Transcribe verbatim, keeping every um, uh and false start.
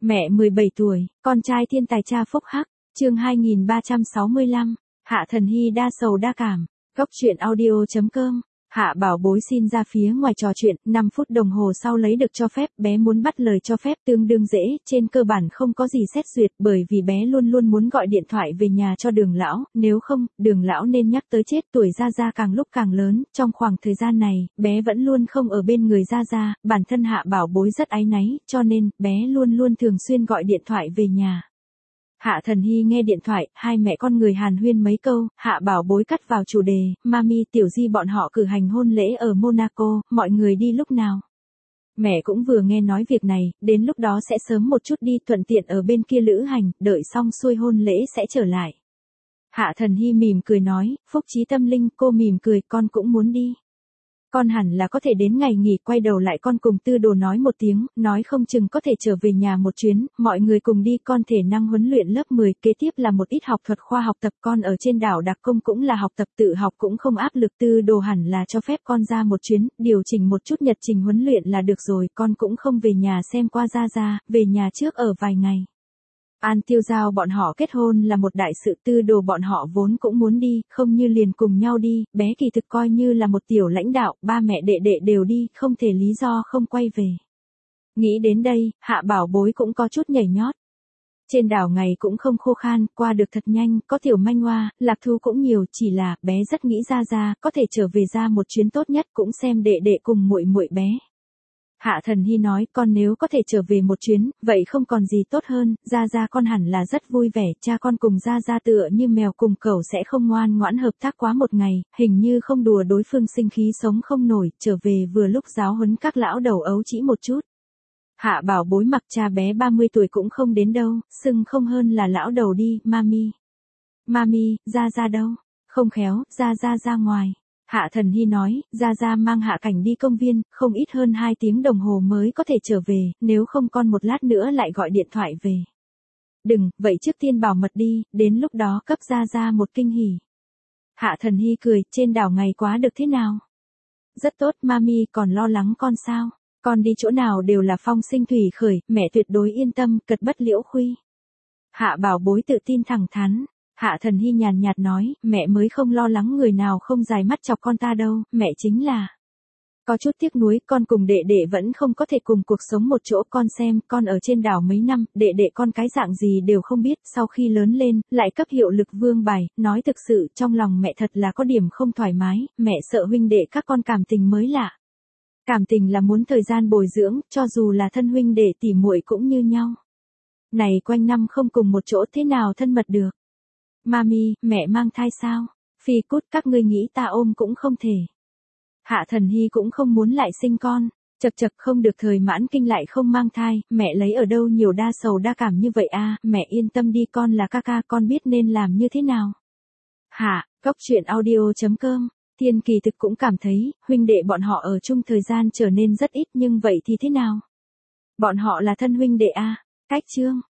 Mẹ mười bảy tuổi, con trai thiên tài cha phúc hắc, chương hai nghìn ba trăm sáu mươi lăm, Hạ Thần Hy đa sầu đa cảm, góc truyện audio.com. Hạ Bảo Bối xin ra phía ngoài trò chuyện, năm phút đồng hồ sau lấy được cho phép, bé muốn bắt lời cho phép tương đương dễ, trên cơ bản không có gì xét duyệt, bởi vì bé luôn luôn muốn gọi điện thoại về nhà cho Đường lão, nếu không, Đường lão nên nhắc tới chết. Tuổi Gia Gia càng lúc càng lớn, trong khoảng thời gian này, bé vẫn luôn không ở bên người Gia Gia, bản thân Hạ Bảo Bối rất áy náy, cho nên, bé luôn luôn thường xuyên gọi điện thoại về nhà. Hạ Thần Hy nghe điện thoại, hai mẹ con người hàn huyên mấy câu, Hạ Bảo Bối cắt vào chủ đề, Mami, Tiểu Di bọn họ cử hành hôn lễ ở Monaco, mọi người đi lúc nào? Mẹ cũng vừa nghe nói việc này, đến lúc đó sẽ sớm một chút đi, thuận tiện ở bên kia lữ hành, đợi xong xuôi hôn lễ sẽ trở lại. Hạ Thần Hy mỉm cười nói, phúc trí tâm linh, cô mỉm cười, con cũng muốn đi. Con hẳn là có thể đến ngày nghỉ, quay đầu lại con cùng Tư Đồ nói một tiếng, nói không chừng có thể trở về nhà một chuyến, mọi người cùng đi. Con thể năng huấn luyện lớp mười, kế tiếp là một ít học thuật khoa học tập, con ở trên đảo Đặc Công cũng là học tập tự học cũng không áp lực. Tư Đồ hẳn là cho phép con ra một chuyến, điều chỉnh một chút nhật trình huấn luyện là được rồi, con cũng không về nhà xem qua Gia Gia, về nhà trước ở vài ngày. An Tiêu Giao bọn họ kết hôn là một đại sự, Tư Đồ bọn họ vốn cũng muốn đi, không như liền cùng nhau đi, bé kỳ thực coi như là một tiểu lãnh đạo, ba mẹ đệ đệ đều đi, không thể lý do không quay về. Nghĩ đến đây, Hạ Bảo Bối cũng có chút nhảy nhót. Trên đảo ngày cũng không khô khan, qua được thật nhanh, có tiểu manh hoa, lạc thú cũng nhiều, chỉ là bé rất nghĩ Gia Gia có thể trở về ra một chuyến tốt nhất, cũng xem đệ đệ cùng muội muội bé. Hạ Thần Hy nói, con nếu có thể trở về một chuyến, vậy không còn gì tốt hơn, Gia Gia con hẳn là rất vui vẻ, cha con cùng Gia Gia tựa như mèo cùng cẩu sẽ không ngoan ngoãn hợp tác quá một ngày, hình như không đùa đối phương sinh khí sống không nổi, trở về vừa lúc giáo huấn các lão đầu ấu trĩ một chút. Hạ Bảo Bối mặc cha bé ba mươi tuổi cũng không đến đâu, xưng không hơn là lão đầu đi, Mami. Mami, Gia Gia đâu? Không khéo, Gia Gia ra ngoài. Hạ Thần Hy nói, Gia Gia mang Hạ Cảnh đi công viên, không ít hơn hai tiếng đồng hồ mới có thể trở về, nếu không con một lát nữa lại gọi điện thoại về. Đừng, vậy trước tiên bảo mật đi, đến lúc đó cấp Gia Gia một kinh hỉ. Hạ Thần Hy cười, trên đảo ngày quá được thế nào? Rất tốt, Mami, còn lo lắng con sao? Con đi chỗ nào đều là phong sinh thủy khởi, mẹ tuyệt đối yên tâm, cật bất liễu khuy. Hạ Bảo Bối tự tin thẳng thắn. Hạ Thần Hy nhàn nhạt nói, mẹ mới không lo lắng người nào không dài mắt chọc con ta đâu, mẹ chính là có chút tiếc nuối, con cùng đệ đệ vẫn không có thể cùng cuộc sống một chỗ. Con xem, con ở trên đảo mấy năm, đệ đệ con cái dạng gì đều không biết, sau khi lớn lên, lại cấp hiệu lực vương bài, nói thực sự, trong lòng mẹ thật là có điểm không thoải mái, mẹ sợ huynh đệ các con cảm tình mới lạ. Cảm tình là muốn thời gian bồi dưỡng, cho dù là thân huynh đệ tỉ muội cũng như nhau. Này quanh năm không cùng một chỗ thế nào thân mật được. Mami, mẹ mang thai sao? Phi cút, các ngươi nghĩ ta ôm cũng không thể. Hạ Thần Hy cũng không muốn lại sinh con, chật chật không được thời mãn kinh lại không mang thai, mẹ lấy ở đâu nhiều đa sầu đa cảm như vậy a? Mẹ yên tâm đi, con là ca ca, con biết nên làm như thế nào. Hạ, góc truyện audio.com. Thiên kỳ thực cũng cảm thấy, huynh đệ bọn họ ở chung thời gian trở nên rất ít, nhưng vậy thì thế nào? Bọn họ là thân huynh đệ a. Cách chương.